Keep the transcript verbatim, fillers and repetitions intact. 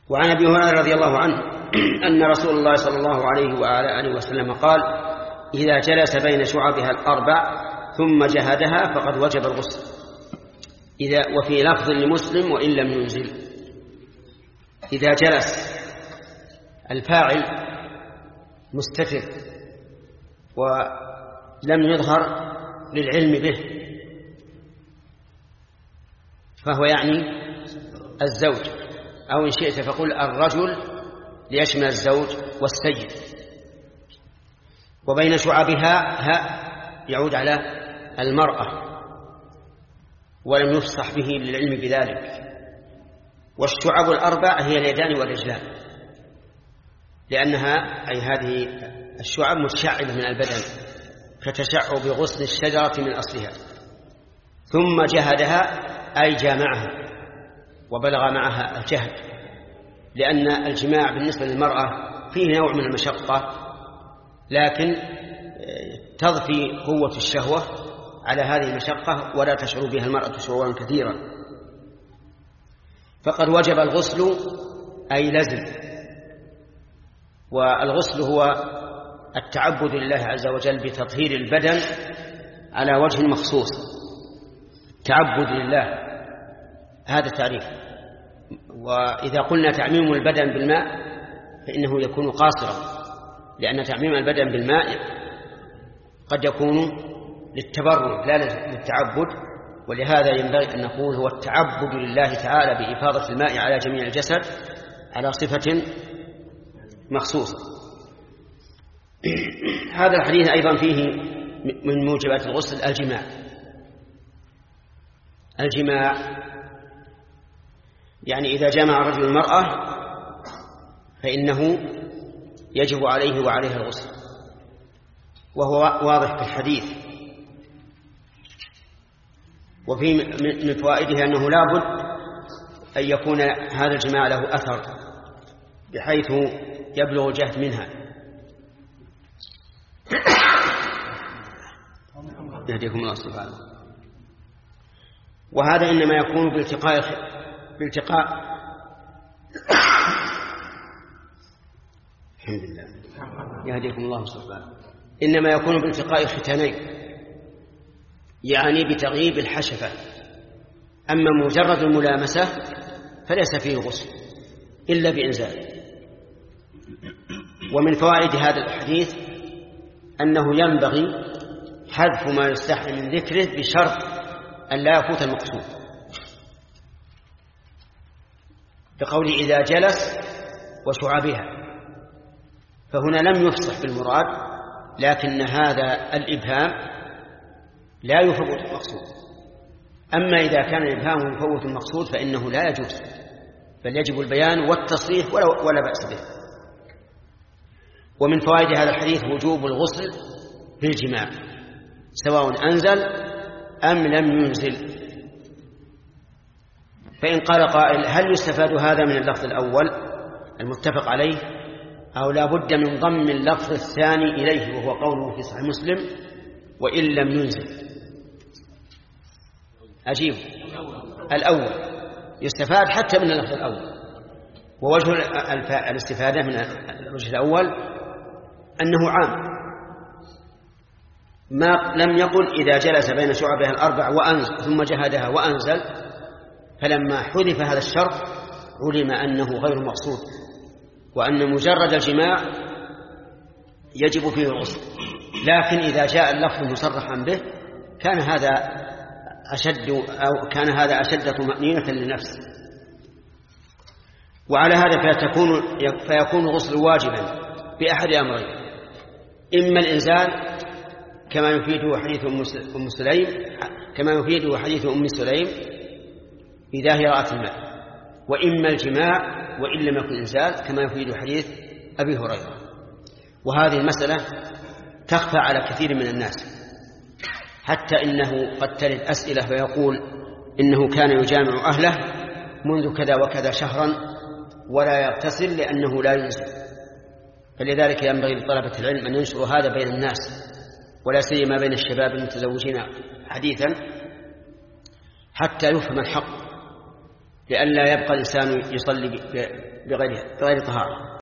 وعن أبي هريرة رضي الله عنه أن رسول الله صلى الله عليه وعلى آله وسلم قال: إذا جلس بين شعبها الأربع ثم جهدها فقد وجب الغسل. إذا وفي لفظ لمسلم: وإن لم ينزل. إذا جلس، الفاعل مستتر ولم يظهر للعلم به، فهو يعني الزوج، أو إن شئت فقل الرجل ليشمل الزوج والسيد. وبين شعبها ها يعود على المرأة، ولم يفصح به للعلم بذلك. والشعب الأربع هي اليدان والرجلان، لأنها أي هذه الشعب متشعبة من البدن كتشعب غصن الشجرة من أصلها. ثم جهدها أي جامعها وبلغ معها الجهد، لأن الجماع بالنسبة للمرأة فيه نوع من المشقة، لكن تضفي قوة الشهوة على هذه المشقة ولا تشعر بها المرأة شعورا كثيرا. فقد وجب الغسل أي لزم. والغسل هو التعبد لله عز وجل بتطهير البدن على وجه مخصوص. تعبد لله، هذا التعريف. وإذا قلنا تعميم البدن بالماء فإنه يكون قاصرا، لأن تعميم البدن بالماء قد يكون للتبرد لا للتعبد، ولهذا ينبغي أن نقول هو التعبد لله تعالى بإفاضة الماء على جميع الجسد على صفة مخصوصة. هذا الحديث أيضا فيه من موجبات الغسل الجماع. الجماع يعني إذا جمع الرجل المرأة فإنه يجب عليه وعليها الغسل، وهو واضح في الحديث. وفي من فوائده أنه لا بد أن يكون هذا الجماع له أثر بحيث يبلغ الجهد منها. يهديكم الله سبحانه. وهذا إنما يكون بالتقاء بالتقاء الحمد لله يهديكم الله سبحانه إنما يكون بالتقاء الختانين، يعني بتغييب الحشفة. أما مجرد الملامسة فليس فيه غسل إلا بإنزال. ومن فوائد هذا الحديث أنه ينبغي حذف ما يستحي من ذكره بشرط أن لا يفوت المقصود، بقول إذا جلس وشعبها، فهنا لم يفصح بالمراد، لكن هذا الإبهام لا يفوت المقصود. أما إذا كان الإبهام يفوت المقصود فإنه لا يجوز، بل يجب البيان والتصريح ولا بأس به. ومن فوائد هذا الحديث وجوب الغسل في الجماع سواء أنزل أم لم ينزل. فإن قال قائل: هل يستفاد هذا من اللفظ الأول المتفق عليه، أو لا بد من ضم اللفظ الثاني إليه وهو قوله في صحيح مسلم: وإن لم ينزل؟ أجيب: الأول يستفاد حتى من اللفظ الأول. ووجه الاستفادة من الوجه الأول أنه عام، ما لم يقل إذا جلس بين شعبها الأربع وأنزل ثم جهدها وأنزل، فلما حذف هذا الشرط علم أنه غير مقصود، وأن مجرد الجماع يجب فيه الغسل. لكن إذا جاء اللفظ مصرحا به كان هذا أشد أو كان هذا أشد طمأنينة للنفس. وعلى هذا فتكون فيكون الغسل واجبا بأحد أمرين: إما الإنزال كما يفيده حديث أم سليم كما يفيده حديث أم سليم إذا هي رأت الماء، وإما الجماع وإن لم يكن إنزال كما يفيد حديث أبي هريرة. وهذه المسألة تخفى على كثير من الناس، حتى إنه قد ترد أسئلة فيقول إنه كان يجامع أهله منذ كذا وكذا شهرا ولا يغتسل لأنه لا ينزل. فلذلك ينبغي لطلبة العلم أن ينشروا هذا بين الناس، ولا سيما بين الشباب المتزوجين حديثا، حتى يفهم الحق لئلا يبقى الإنسان يصلي بغير بغير طهارة.